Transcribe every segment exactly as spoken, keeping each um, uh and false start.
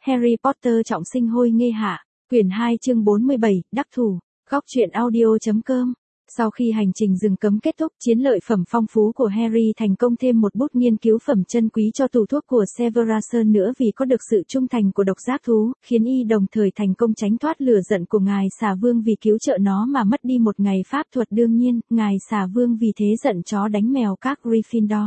Harry Potter trọng sinh hôi nghê hạ, quyển hai chương bốn mươi bảy, đắc thủ, góc truyện audio.com. Sau khi hành trình rừng cấm kết thúc, chiến lợi phẩm phong phú của Harry thành công thêm một bút nghiên cứu phẩm chân quý cho tủ thuốc của Severus nữa vì có được sự trung thành của độc giác thú, khiến y đồng thời thành công tránh thoát lửa giận của ngài xà vương vì cứu trợ nó mà mất đi một ngày pháp thuật. Đương nhiên, ngài xà vương vì thế giận chó đánh mèo các Gryffindor.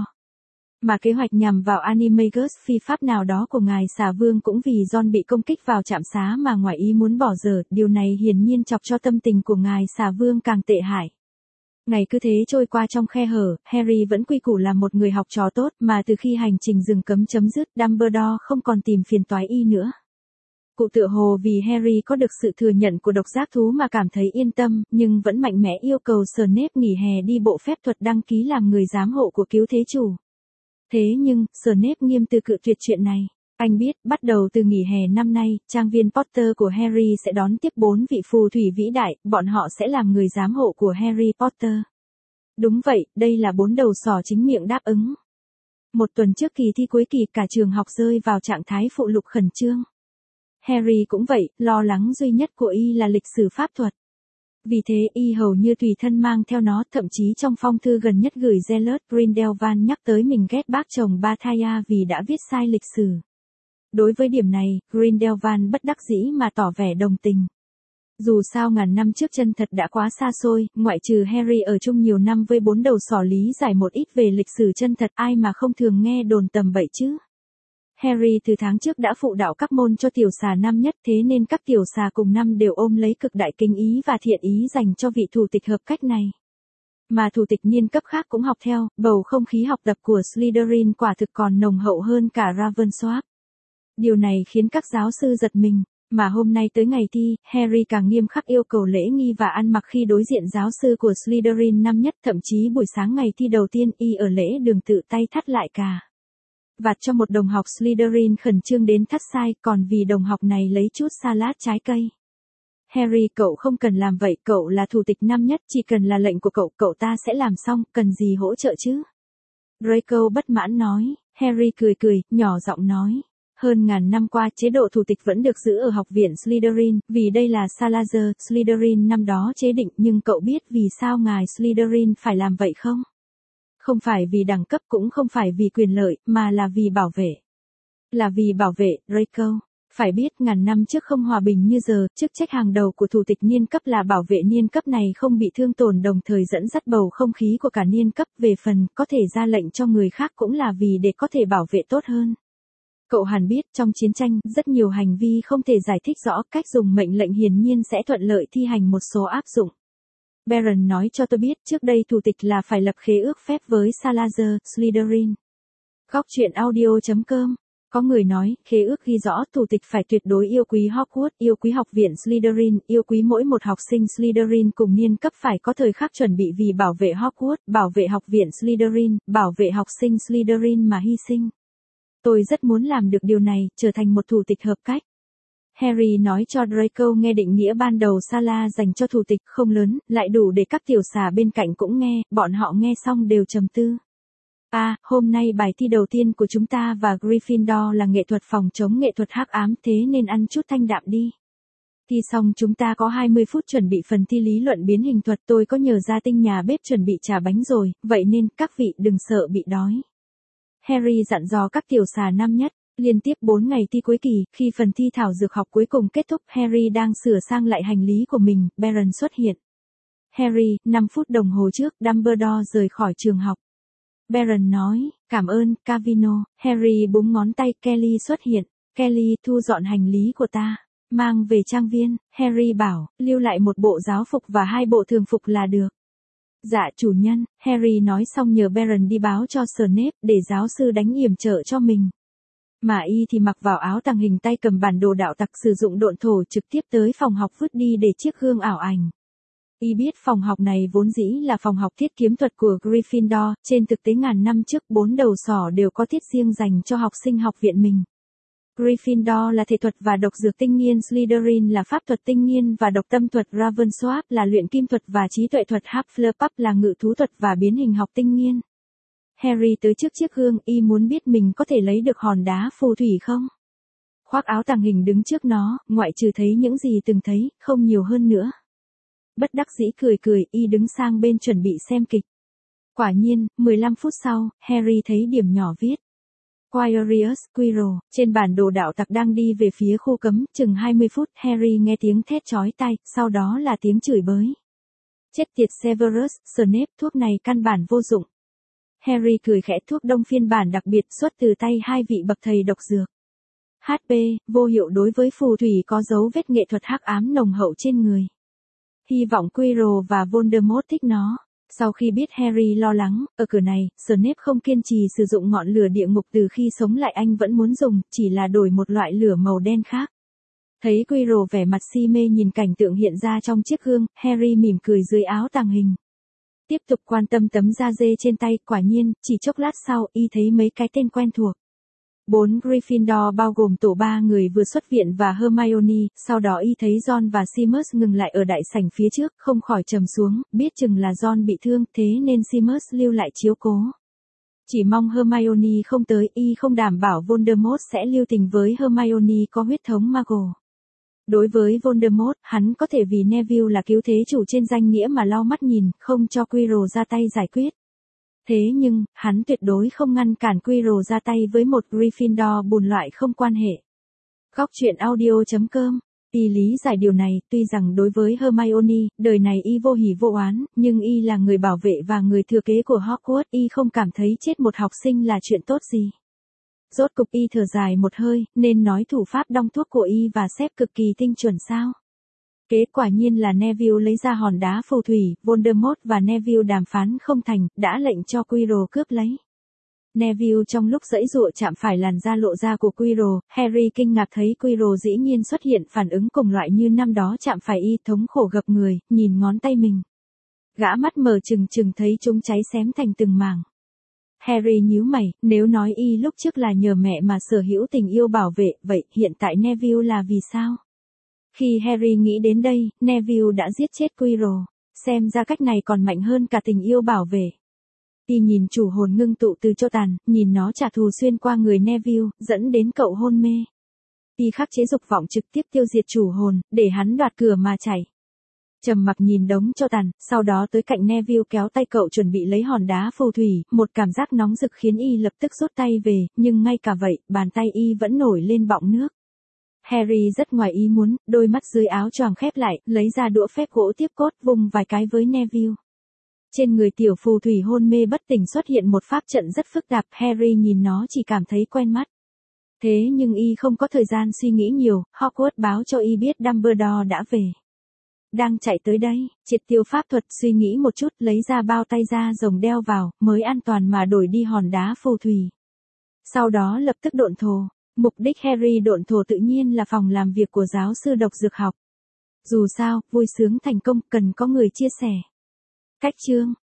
Mà kế hoạch nhằm vào Animagus phi pháp nào đó của ngài xà vương cũng vì Ron bị công kích vào trạm xá mà ngoài ý muốn bỏ dở, điều này hiển nhiên chọc cho tâm tình của ngài xà vương càng tệ hại. Ngày cứ thế trôi qua trong khe hở, Harry vẫn quy củ làm một người học trò tốt, mà từ khi hành trình rừng cấm chấm dứt, Dumbledore không còn tìm phiền toái y nữa. Cụ tựa hồ vì Harry có được sự thừa nhận của độc giác thú mà cảm thấy yên tâm, nhưng vẫn mạnh mẽ yêu cầu Snape nghỉ hè đi bộ phép thuật đăng ký làm người giám hộ của cứu thế chủ. Thế nhưng, Snape nghiêm từ cự tuyệt chuyện này. Anh biết, bắt đầu từ nghỉ hè năm nay, trang viên Potter của Harry sẽ đón tiếp bốn vị phù thủy vĩ đại, bọn họ sẽ làm người giám hộ của Harry Potter. Đúng vậy, đây là bốn đầu sỏ chính miệng đáp ứng. Một tuần trước kỳ thi cuối kỳ, cả trường học rơi vào trạng thái phụ lục khẩn trương. Harry cũng vậy, lo lắng duy nhất của y là lịch sử pháp thuật. Vì thế y hầu như tùy thân mang theo nó, thậm chí trong phong thư gần nhất gửi Gellert Grindelwald nhắc tới mình ghét bác chồng Bathaya vì đã viết sai lịch sử. Đối với điểm này, Grindelwald bất đắc dĩ mà tỏ vẻ đồng tình. Dù sao ngàn năm trước chân thật đã quá xa xôi, ngoại trừ Harry ở chung nhiều năm với bốn đầu sỏ lý giải một ít về lịch sử chân thật, ai mà không thường nghe đồn tầm bậy chứ. Harry từ tháng trước đã phụ đạo các môn cho tiểu xà năm nhất, thế nên các tiểu xà cùng năm đều ôm lấy cực đại kính ý và thiện ý dành cho vị thủ tịch hợp cách này. Mà thủ tịch niên cấp khác cũng học theo, bầu không khí học tập của Slytherin quả thực còn nồng hậu hơn cả Ravencroft. Điều này khiến các giáo sư giật mình, mà hôm nay tới ngày thi, Harry càng nghiêm khắc yêu cầu lễ nghi và ăn mặc khi đối diện giáo sư của Slytherin năm nhất, thậm chí buổi sáng ngày thi đầu tiên y ở lễ đường tự tay thắt lại cà vạt cho một đồng học Slytherin khẩn trương đến thắt sai, còn vì đồng học này lấy chút salad trái cây. Harry, cậu không cần làm vậy, cậu là thủ tịch năm nhất, chỉ cần là lệnh của cậu, cậu ta sẽ làm xong, cần gì hỗ trợ chứ? Draco bất mãn nói. Harry cười cười, nhỏ giọng nói. Hơn ngàn năm qua, chế độ thủ tịch vẫn được giữ ở học viện Slytherin, vì đây là Salazar Slytherin năm đó chế định, nhưng cậu biết vì sao ngài Slytherin phải làm vậy không? Không phải vì đẳng cấp, cũng không phải vì quyền lợi, mà là vì bảo vệ. Là vì bảo vệ, Draco. Phải biết, ngàn năm trước không hòa bình như giờ, chức trách hàng đầu của thủ tịch niên cấp là bảo vệ niên cấp này không bị thương tổn, đồng thời dẫn dắt bầu không khí của cả niên cấp. Về phần, có thể ra lệnh cho người khác cũng là vì để có thể bảo vệ tốt hơn. Cậu hẳn biết, trong chiến tranh, rất nhiều hành vi không thể giải thích rõ, cách dùng mệnh lệnh hiển nhiên sẽ thuận lợi thi hành một số áp dụng. Baron nói cho tôi biết, trước đây thủ tịch là phải lập khế ước phép với Salazar Slytherin. Góc truyện audio.com. Có người nói, khế ước ghi rõ thủ tịch phải tuyệt đối yêu quý Hogwarts, yêu quý học viện Slytherin, yêu quý mỗi một học sinh Slytherin cùng niên cấp, phải có thời khắc chuẩn bị vì bảo vệ Hogwarts, bảo vệ học viện Slytherin, bảo vệ học sinh Slytherin mà hy sinh. Tôi rất muốn làm được điều này, trở thành một thủ tịch hợp cách. Harry nói cho Draco nghe định nghĩa ban đầu Sala dành cho thủ tịch, không lớn, lại đủ để các tiểu xà bên cạnh cũng nghe, bọn họ nghe xong đều trầm tư. À, hôm nay bài thi đầu tiên của chúng ta và Gryffindor là nghệ thuật phòng chống nghệ thuật hắc ám, thế nên ăn chút thanh đạm đi. Thi xong chúng ta có hai mươi phút chuẩn bị phần thi lý luận biến hình thuật, tôi có nhờ gia tinh nhà bếp chuẩn bị trà bánh rồi, vậy nên các vị đừng sợ bị đói. Harry dặn dò các tiểu xà năm nhất. Liên tiếp bốn ngày thi cuối kỳ, khi phần thi thảo dược học cuối cùng kết thúc, Harry đang sửa sang lại hành lý của mình, Baron xuất hiện. Harry, năm phút đồng hồ trước, Dumbledore rời khỏi trường học. Baron nói, cảm ơn, Cavino. Harry búng ngón tay, Kelly xuất hiện. Kelly, thu dọn hành lý của ta. Mang về trang viên, Harry bảo, lưu lại một bộ giáo phục và hai bộ thường phục là được. Dạ chủ nhân, Harry nói xong nhờ Baron đi báo cho Snape để giáo sư đánh yểm trợ cho mình. Mà y thì mặc vào áo tàng hình, tay cầm bản đồ đạo tặc, sử dụng độn thổ trực tiếp tới phòng học vứt đi để chiếc gương ảo ảnh. Y biết phòng học này vốn dĩ là phòng học thiết kiếm thuật của Gryffindor, trên thực tế ngàn năm trước bốn đầu sỏ đều có tiết riêng dành cho học sinh học viện mình. Gryffindor là thể thuật và độc dược tinh nghiên, Slytherin là pháp thuật tinh nghiên và độc tâm thuật, Ravencroft là luyện kim thuật và trí tuệ thuật, Hufflepuff là ngự thú thuật và biến hình học tinh nghiên. Harry tới trước chiếc gương, y muốn biết mình có thể lấy được hòn đá phù thủy không? khoác áo tàng hình đứng trước nó, ngoại trừ thấy những gì từng thấy, không nhiều hơn nữa. Bất đắc dĩ cười cười, y đứng sang bên chuẩn bị xem kịch. Quả nhiên, mười lăm phút sau, Harry thấy điểm nhỏ viết Quirius Quirrell, trên bản đồ đạo tặc đang đi về phía khu cấm, chừng hai mươi phút, Harry nghe tiếng thét chói tai, sau đó là tiếng chửi bới. Chết tiệt Severus Snape, thuốc này căn bản vô dụng. Harry cười khẽ, thuốc đông phiên bản đặc biệt xuất từ tay hai vị bậc thầy độc dược. hát pê, vô hiệu đối với phù thủy có dấu vết nghệ thuật hắc ám nồng hậu trên người. Hy vọng Quirrell và Voldemort thích nó. Sau khi biết Harry lo lắng, ở cửa này, Snape không kiên trì sử dụng ngọn lửa địa ngục từ khi sống lại, anh vẫn muốn dùng, chỉ là đổi một loại lửa màu đen khác. Thấy Quirrell vẻ mặt si mê nhìn cảnh tượng hiện ra trong chiếc gương, Harry mỉm cười dưới áo tàng hình. Tiếp tục quan tâm tấm da dê trên tay, quả nhiên, chỉ chốc lát sau, y thấy mấy cái tên quen thuộc. Bốn Gryffindor bao gồm tổ ba người vừa xuất viện và Hermione, sau đó y thấy Ron và Seamus ngừng lại ở đại sảnh phía trước, không khỏi trầm xuống, biết chừng là Ron bị thương, thế nên Seamus lưu lại chiếu cố. Chỉ mong Hermione không tới, y không đảm bảo Voldemort sẽ lưu tình với Hermione có huyết thống Muggle. Đối với Voldemort, hắn có thể vì Neville là cứu thế chủ trên danh nghĩa mà lau mắt nhìn, không cho Quirrell ra tay giải quyết. Thế nhưng, hắn tuyệt đối không ngăn cản Quirrell ra tay với một Gryffindor bùn loại không quan hệ. Góc truyện audio chấm com. Y lý giải điều này, tuy rằng đối với Hermione, đời này y vô hỉ vô oán, nhưng y là người bảo vệ và người thừa kế của Hogwarts, y không cảm thấy chết một học sinh là chuyện tốt gì. Rốt cục y thở dài một hơi, nên nói thủ pháp đong thuốc của y và xếp cực kỳ tinh chuẩn sao. Kế quả nhiên là Neville lấy ra hòn đá phù thủy, Voldemort và Neville đàm phán không thành, đã lệnh cho Quirrell cướp lấy. Neville trong lúc giãy giụa chạm phải làn da lộ ra của Quirrell, Harry kinh ngạc thấy Quirrell dĩ nhiên xuất hiện phản ứng cùng loại như năm đó chạm phải y, thống khổ gập người, nhìn ngón tay mình. Gã mắt mở trừng trừng thấy chúng cháy xém thành từng mảng. Harry nhíu mày, nếu nói y lúc trước là nhờ mẹ mà sở hữu tình yêu bảo vệ, vậy hiện tại Neville là vì sao? Khi Harry nghĩ đến đây, Neville đã giết chết Quirrell, xem ra cách này còn mạnh hơn cả tình yêu bảo vệ. Y nhìn chủ hồn ngưng tụ từ tro tàn, nhìn nó trả thù xuyên qua người Neville, dẫn đến cậu hôn mê. Y khắc chế dục vọng trực tiếp tiêu diệt chủ hồn, để hắn đoạt cửa mà chạy. Trầm mặc nhìn đống tro tàn, sau đó tới cạnh Neville kéo tay cậu chuẩn bị lấy hòn đá phù thủy, một cảm giác nóng rực khiến y lập tức rút tay về, nhưng ngay cả vậy, bàn tay y vẫn nổi lên bọng nước. Harry rất ngoài ý muốn, đôi mắt dưới áo choàng khép lại, lấy ra đũa phép gỗ tiếp cốt, vùng vài cái với Neville. Trên người tiểu phù thủy hôn mê bất tỉnh xuất hiện một pháp trận rất phức tạp, Harry nhìn nó chỉ cảm thấy quen mắt. Thế nhưng y không có thời gian suy nghĩ nhiều, Hogwarts báo cho y biết Dumbledore đã về. Đang chạy tới đây, triệt tiêu pháp thuật, suy nghĩ một chút, lấy ra bao tay da rồng đeo vào, mới an toàn mà đổi đi hòn đá phù thủy. Sau đó lập tức độn thổ. Mục đích Harry độn thổ tự nhiên là phòng làm việc của giáo sư độc dược học. Dù sao, vui sướng thành công, cần có người chia sẻ. Cách chương